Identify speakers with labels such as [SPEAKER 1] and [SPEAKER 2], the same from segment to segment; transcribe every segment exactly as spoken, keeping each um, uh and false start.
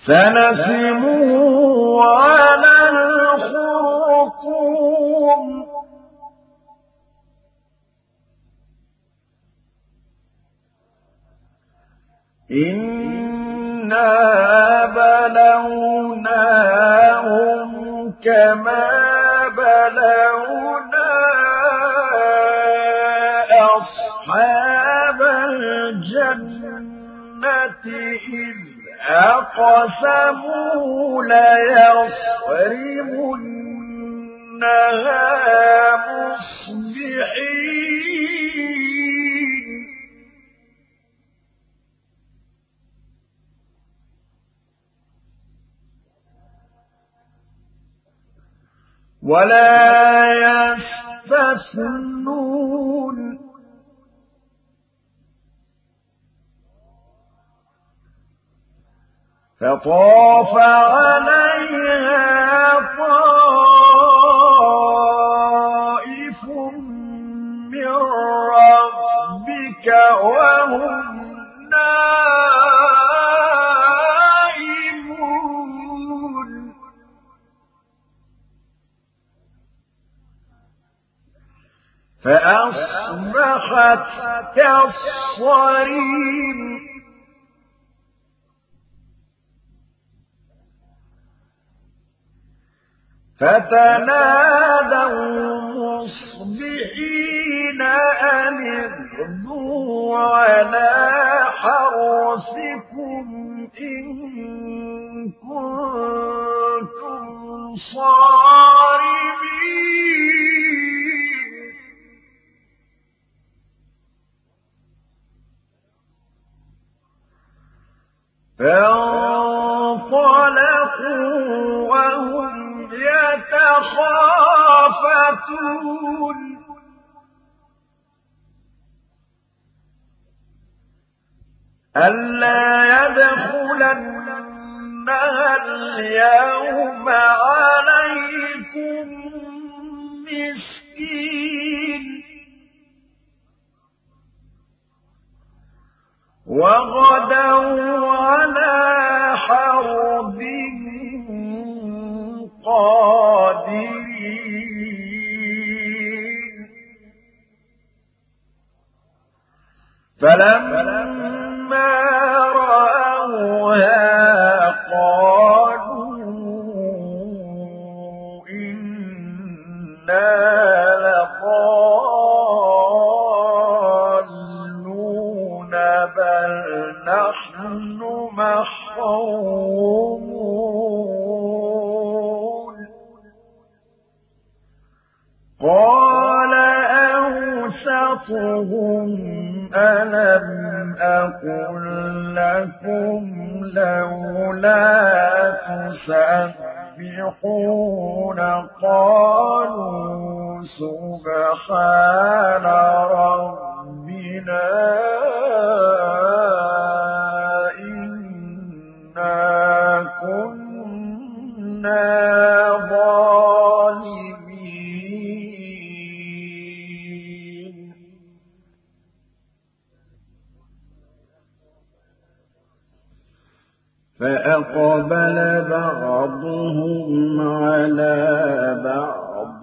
[SPEAKER 1] سنسمه على الخرطوم إنا بلوناهم كما بلونا أصحاب الجنة إذ أقسموا ليصرمنها مصبحين ولا يستثنون فطاف عليها طائف من ربك وهم نائمون فأصبحت كالصريم فتنادوا مصبحين أن اغدوا على حرثكم إن كنتم صارمين فانطلقوا وهم يتخافتون ألا يدخلنها اليوم عليكم مسكين وغدوا على حرب قادرين فلما رأوها قالوا إنا لضالون بل نحن محرومون قال أوسطهم ألم أقل لكم لولا تسبحون قالوا سبحان ربنا إنا كنا ظالمين فأقبل بعضهم على بعض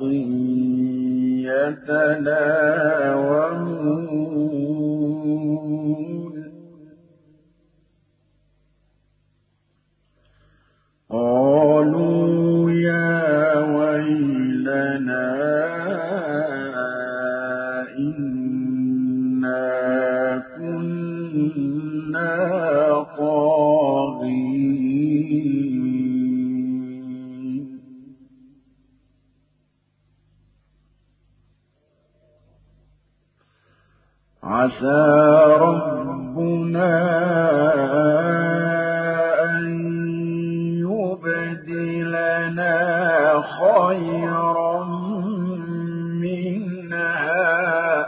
[SPEAKER 1] يتلاومون قالوا يا ويلنا إنا كنا طاغين عسى ربنا أن يبدلنا خيرا منها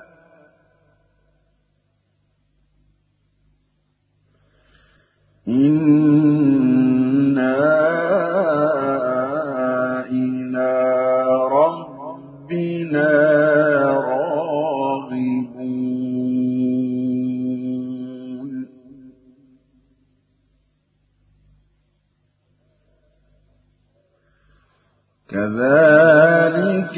[SPEAKER 1] إنا إلى ربنا راغبون كذلك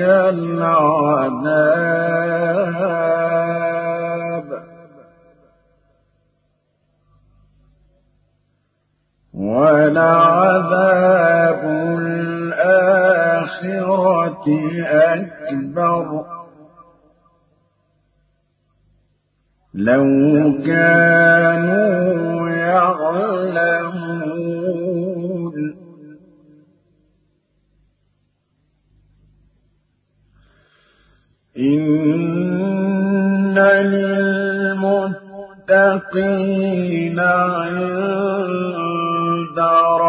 [SPEAKER 1] العذاب ولعذاب الآخرة أكبر لو كانوا يعلمون إن للمتقين عند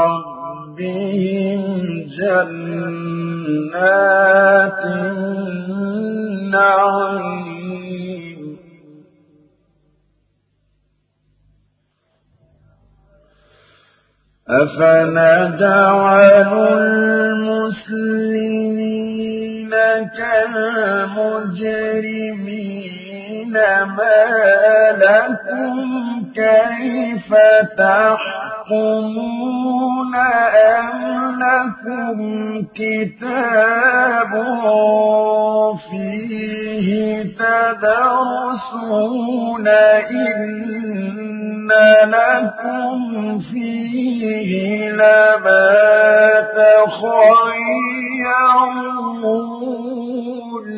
[SPEAKER 1] ربهم جنات النعيم أفنجعل المسلمين كالمجرمين ما لكم كيف تحكمون أم لكم كتاب فيه تدرسون إن لكم فيه لما تخيرون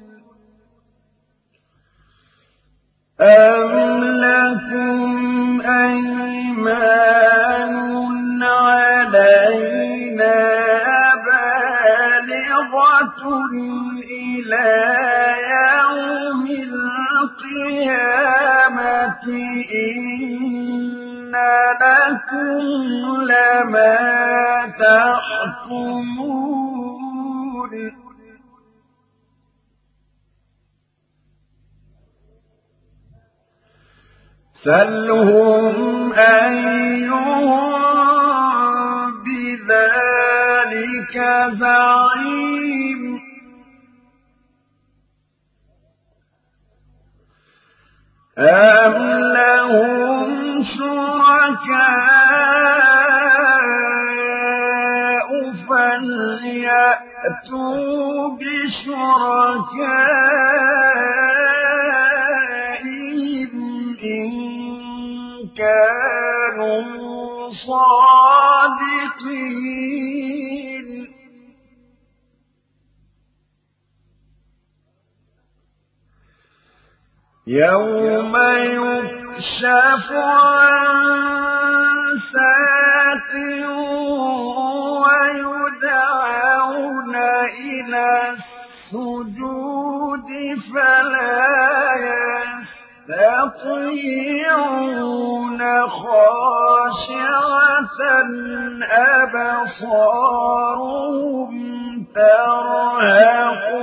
[SPEAKER 1] أم لكم أيمان علينا بالغة إلى يوم القيامة إن لكم لما تحكمون سلهم أيهم بذلك زعيم أم لهم شركاء فليأتوا بشركائهم إن كانوا صادقين يوم يكشف عن ساق ويدعون إلى السجود فلا يستطيعون خاشعة أبصارهم ترهقهم